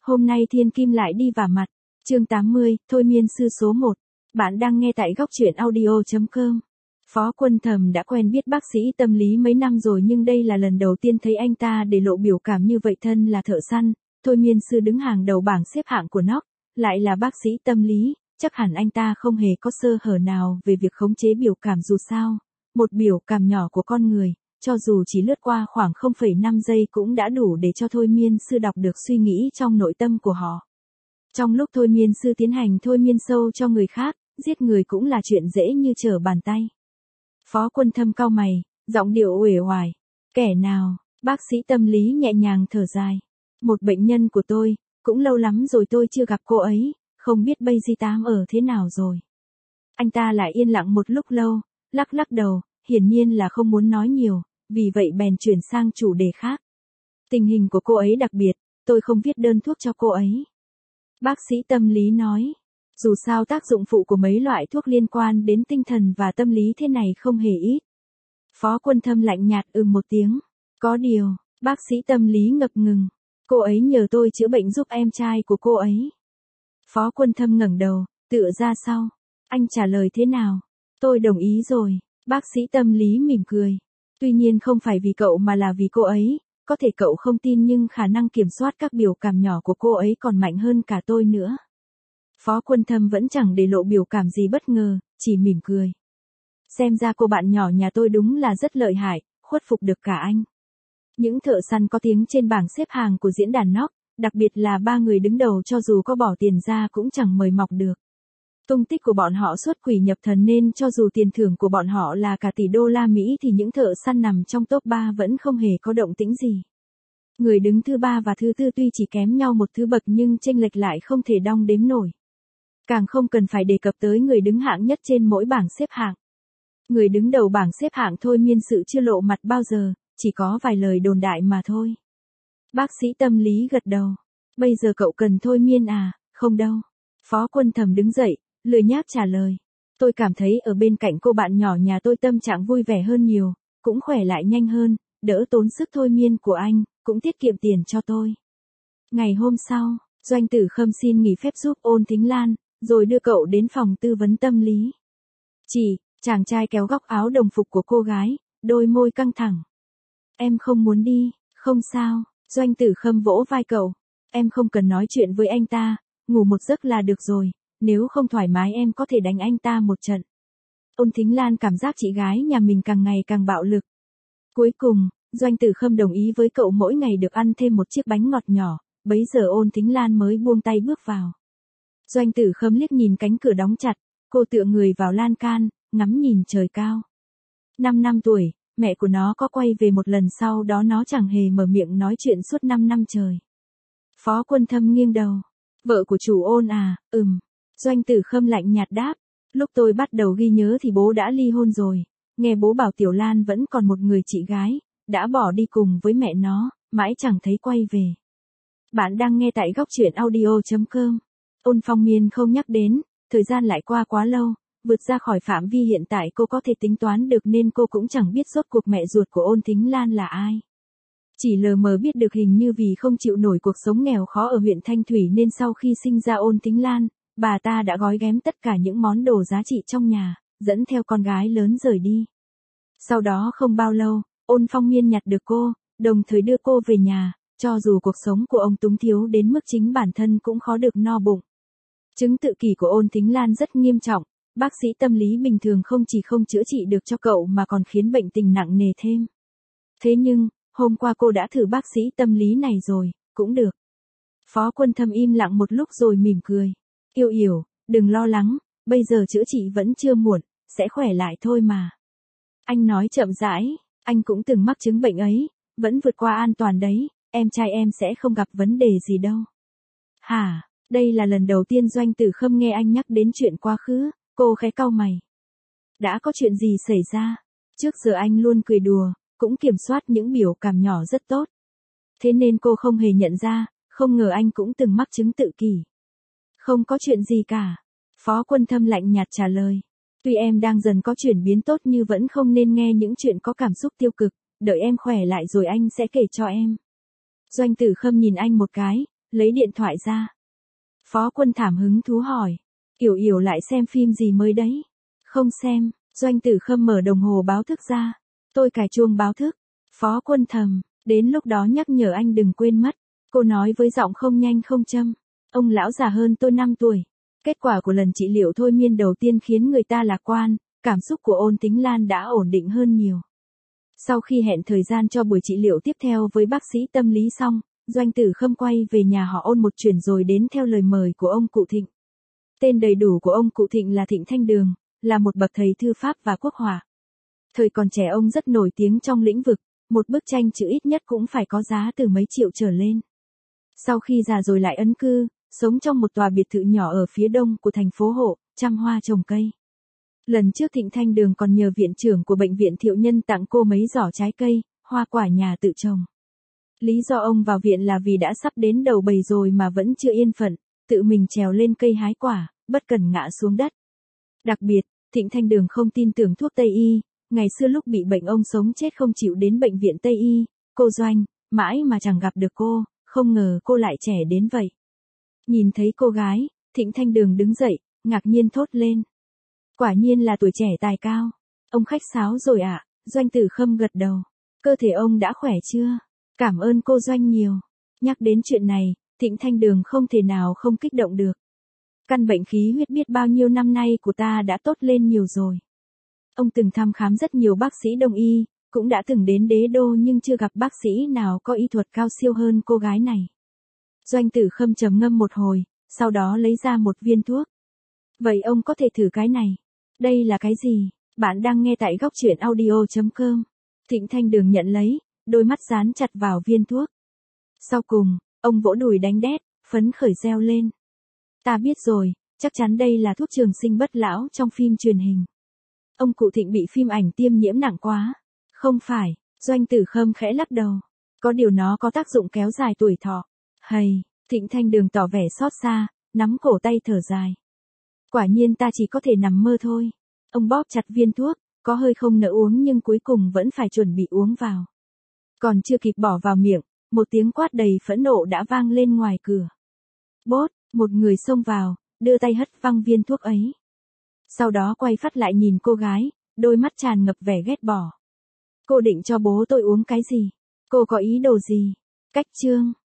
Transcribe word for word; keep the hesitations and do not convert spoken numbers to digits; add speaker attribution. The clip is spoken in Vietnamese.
Speaker 1: Hôm nay thiên kim lại đi vả mặt. Chương tám mươi, thôi miên sư số một. Bạn đang nghe tại góc truyện audio chấm com. Phó Quân Thầm đã quen biết bác sĩ tâm lý mấy năm rồi nhưng đây là lần đầu tiên thấy anh ta để lộ biểu cảm như vậy. Thân là thợ săn, thôi miên sư đứng hàng đầu bảng xếp hạng của nó, lại là bác sĩ tâm lý, chắc hẳn anh ta không hề có sơ hở nào về việc khống chế biểu cảm. Dù sao, một biểu cảm nhỏ của con người, cho dù chỉ lướt qua khoảng không phẩy năm giây cũng đã đủ để cho thôi miên sư đọc được suy nghĩ trong nội tâm của họ. Trong lúc thôi miên sư tiến hành thôi miên sâu cho người khác, giết người cũng là chuyện dễ như trở bàn tay. Phó Quân Thâm cau mày, giọng điệu uể oải. Kẻ nào? Bác sĩ tâm lý nhẹ nhàng thở dài. Một bệnh nhân của tôi, cũng lâu lắm rồi tôi chưa gặp cô ấy, không biết bây giờ tám ở thế nào rồi. Anh ta lại yên lặng một lúc lâu, lắc lắc đầu, hiển nhiên là không muốn nói nhiều, vì vậy bèn chuyển sang chủ đề khác. Tình hình của cô ấy đặc biệt, tôi không viết đơn thuốc cho cô ấy. Bác sĩ tâm lý nói, dù sao tác dụng phụ của mấy loại thuốc liên quan đến tinh thần và tâm lý thế này không hề ít. Phó Quân Thâm lạnh nhạt ừm một tiếng. Có điều, bác sĩ tâm lý ngập ngừng. Cô ấy nhờ tôi chữa bệnh giúp em trai của cô ấy. Phó Quân Thâm ngẩng đầu, tựa ra sau. Anh trả lời thế nào? Tôi đồng ý rồi. Bác sĩ tâm lý mỉm cười. Tuy nhiên không phải vì cậu mà là vì cô ấy. Có thể cậu không tin nhưng khả năng kiểm soát các biểu cảm nhỏ của cô ấy còn mạnh hơn cả tôi nữa. Phó Quân Thâm vẫn chẳng để lộ biểu cảm gì bất ngờ, chỉ mỉm cười. Xem ra cô bạn nhỏ nhà tôi đúng là rất lợi hại, khuất phục được cả anh. Những thợ săn có tiếng trên bảng xếp hàng của diễn đàn Knock, đặc biệt là ba người đứng đầu cho dù có bỏ tiền ra cũng chẳng mời mọc được. Tung tích của bọn họ xuất quỷ nhập thần nên cho dù tiền thưởng của bọn họ là cả tỷ đô la Mỹ thì những thợ săn nằm trong top ba vẫn không hề có động tĩnh gì. Người đứng thứ ba và thứ tư tuy chỉ kém nhau một thứ bậc nhưng chênh lệch lại không thể đong đếm nổi. Càng không cần phải đề cập tới người đứng hạng nhất trên mỗi bảng xếp hạng. Người đứng đầu bảng xếp hạng thôi miên sự chưa lộ mặt bao giờ, chỉ có vài lời đồn đại mà thôi. Bác sĩ tâm lý gật đầu. Bây giờ cậu cần thôi miên à? Không đâu. Phó Quân Thầm đứng dậy, lười nhác trả lời. Tôi cảm thấy ở bên cạnh cô bạn nhỏ nhà tôi tâm trạng vui vẻ hơn nhiều, cũng khỏe lại nhanh hơn, đỡ tốn sức thôi miên của anh, cũng tiết kiệm tiền cho tôi. Ngày hôm sau, Doanh Tử Khâm xin nghỉ phép giúp Ôn Thính Lan, rồi đưa cậu đến phòng tư vấn tâm lý. Chị, chàng trai kéo góc áo đồng phục của cô gái, đôi môi căng thẳng. Em không muốn đi, không sao, Doanh Tử Khâm vỗ vai cậu. Em không cần nói chuyện với anh ta, ngủ một giấc là được rồi, nếu không thoải mái em có thể đánh anh ta một trận. Ôn Thính Lan cảm giác chị gái nhà mình càng ngày càng bạo lực. Cuối cùng, Doanh Tử Khâm đồng ý với cậu mỗi ngày được ăn thêm một chiếc bánh ngọt nhỏ, bấy giờ Ôn Thính Lan mới buông tay bước vào. Doanh Tử Khâm liếc nhìn cánh cửa đóng chặt, cô tựa người vào lan can, ngắm nhìn trời cao. Năm năm tuổi, mẹ của nó có quay về một lần sau đó nó chẳng hề mở miệng nói chuyện suốt năm năm trời. Phó Quân Thâm nghiêng đầu. Vợ của chủ Ôn à, ừm. Doanh Tử Khâm lạnh nhạt đáp. Lúc tôi bắt đầu ghi nhớ thì bố đã ly hôn rồi. Nghe bố bảo Tiểu Lan vẫn còn một người chị gái, đã bỏ đi cùng với mẹ nó, mãi chẳng thấy quay về. Bạn đang nghe tại góc truyện audio chấm com. Ôn Phong Miên không nhắc đến, thời gian lại qua quá lâu, vượt ra khỏi phạm vi hiện tại cô có thể tính toán được nên cô cũng chẳng biết rốt cuộc mẹ ruột của Ôn Thính Lan là ai. Chỉ lờ mờ biết được hình như vì không chịu nổi cuộc sống nghèo khó ở huyện Thanh Thủy nên sau khi sinh ra Ôn Thính Lan, bà ta đã gói ghém tất cả những món đồ giá trị trong nhà, dẫn theo con gái lớn rời đi. Sau đó không bao lâu, Ôn Phong Miên nhặt được cô, đồng thời đưa cô về nhà, cho dù cuộc sống của ông túng thiếu đến mức chính bản thân cũng khó được no bụng. Chứng tự kỷ của Ôn Thính Lan rất nghiêm trọng, bác sĩ tâm lý bình thường không chỉ không chữa trị được cho cậu mà còn khiến bệnh tình nặng nề thêm. Thế nhưng, hôm qua cô đã thử bác sĩ tâm lý này rồi, cũng được. Phó Quân Thâm im lặng một lúc rồi mỉm cười. Yêu Yểu, đừng lo lắng, bây giờ chữa trị vẫn chưa muộn, sẽ khỏe lại thôi mà. Anh nói chậm rãi, anh cũng từng mắc chứng bệnh ấy, vẫn vượt qua an toàn đấy, em trai em sẽ không gặp vấn đề gì đâu. Hả, đây là lần đầu tiên Doanh Tử Khâm nghe anh nhắc đến chuyện quá khứ, cô khẽ cau mày. Đã có chuyện gì xảy ra? Trước giờ anh luôn cười đùa, cũng kiểm soát những biểu cảm nhỏ rất tốt. Thế nên cô không hề nhận ra, không ngờ anh cũng từng mắc chứng tự kỷ. Không có chuyện gì cả. Phó Quân Thâm lạnh nhạt trả lời. Tuy em đang dần có chuyển biến tốt nhưng vẫn không nên nghe những chuyện có cảm xúc tiêu cực, đợi em khỏe lại rồi anh sẽ kể cho em. Doanh Tử Khâm nhìn anh một cái, Lấy điện thoại ra. Phó Quân Thảm hứng thú hỏi. Yểu Yểu lại xem phim gì mới đấy? Không xem. Doanh Tử Khâm mở đồng hồ báo thức ra. Tôi cài chuông báo thức. Phó Quân thầm, đến lúc đó nhắc nhở anh đừng quên mất. Cô nói với giọng không nhanh không châm. Ông lão già hơn tôi năm tuổi. Kết quả của lần trị liệu thôi miên đầu tiên khiến người ta lạc quan, cảm xúc của Ôn Tính Lan đã ổn định hơn nhiều. Sau khi hẹn thời gian cho buổi trị liệu tiếp theo với bác sĩ tâm lý xong, Doanh Tử Khâm quay về nhà họ Ôn một chuyến rồi đến theo lời mời của ông cụ Thịnh. Tên đầy đủ của ông cụ Thịnh là Thịnh Thanh Đường, là một bậc thầy thư pháp và quốc họa. Thời còn trẻ ông rất nổi tiếng trong lĩnh vực, một bức tranh chữ ít nhất cũng phải có giá từ mấy triệu trở lên. Sau khi già rồi lại ấn cư, sống trong một tòa biệt thự nhỏ ở phía đông của thành phố Hộ, chăm hoa trồng cây. Lần trước Thịnh Thanh Đường còn nhờ viện trưởng của bệnh viện Thiệu Nhân tặng cô mấy giỏ trái cây, hoa quả nhà tự trồng. Lý do ông vào viện là vì đã sắp đến đầu bầy rồi mà vẫn chưa yên phận, tự mình trèo lên cây hái quả, bất cần ngã xuống đất. Đặc biệt, Thịnh Thanh Đường không tin tưởng thuốc Tây y, ngày xưa lúc bị bệnh ông sống chết không chịu đến bệnh viện Tây y, cô Doanh, mãi mà chẳng gặp được cô, không ngờ cô lại trẻ đến vậy. Nhìn thấy cô gái, Thịnh Thanh Đường đứng dậy, ngạc nhiên thốt lên. Quả nhiên là tuổi trẻ tài cao. Ông khách sáo rồi ạ, à? Doanh Tử Khâm gật đầu. Cơ thể ông đã khỏe chưa? Cảm ơn cô Doanh nhiều. Nhắc đến chuyện này, Thịnh Thanh Đường không thể nào không kích động được. Căn bệnh khí huyết biết bao nhiêu năm nay của ta đã tốt lên nhiều rồi. Ông từng thăm khám rất nhiều bác sĩ đông y, cũng đã từng đến Đế Đô nhưng chưa gặp bác sĩ nào có y thuật cao siêu hơn cô gái này. Doanh Tử Khâm trầm ngâm một hồi, sau đó lấy ra một viên thuốc. Vậy ông có thể thử cái này. Đây là cái gì? Bạn đang nghe tại góc truyện audio chấm com. Thịnh Thanh Đường nhận lấy, đôi mắt dán chặt vào viên thuốc. Sau cùng, ông vỗ đùi đánh đét, phấn khởi reo lên. Ta biết rồi, chắc chắn đây là thuốc trường sinh bất lão trong phim truyền hình. Ông cụ Thịnh bị phim ảnh tiêm nhiễm nặng quá. Không phải, Doanh Tử Khâm khẽ lắc đầu. Có điều nó có tác dụng kéo dài tuổi thọ. Hầy, Thịnh Thanh Đường tỏ vẻ xót xa, nắm cổ tay thở dài. Quả nhiên ta chỉ có thể nằm mơ thôi. Ông bóp chặt viên thuốc, có hơi không nỡ uống nhưng cuối cùng vẫn phải chuẩn bị uống vào. Còn chưa kịp bỏ vào miệng, một tiếng quát đầy phẫn nộ đã vang lên ngoài cửa. Bốt, một người xông vào, đưa tay hất văng viên thuốc ấy. Sau đó quay phát lại nhìn cô gái, đôi mắt tràn ngập vẻ ghét bỏ. Cô định cho bố tôi uống cái gì? Cô có ý đồ gì? Cách trương.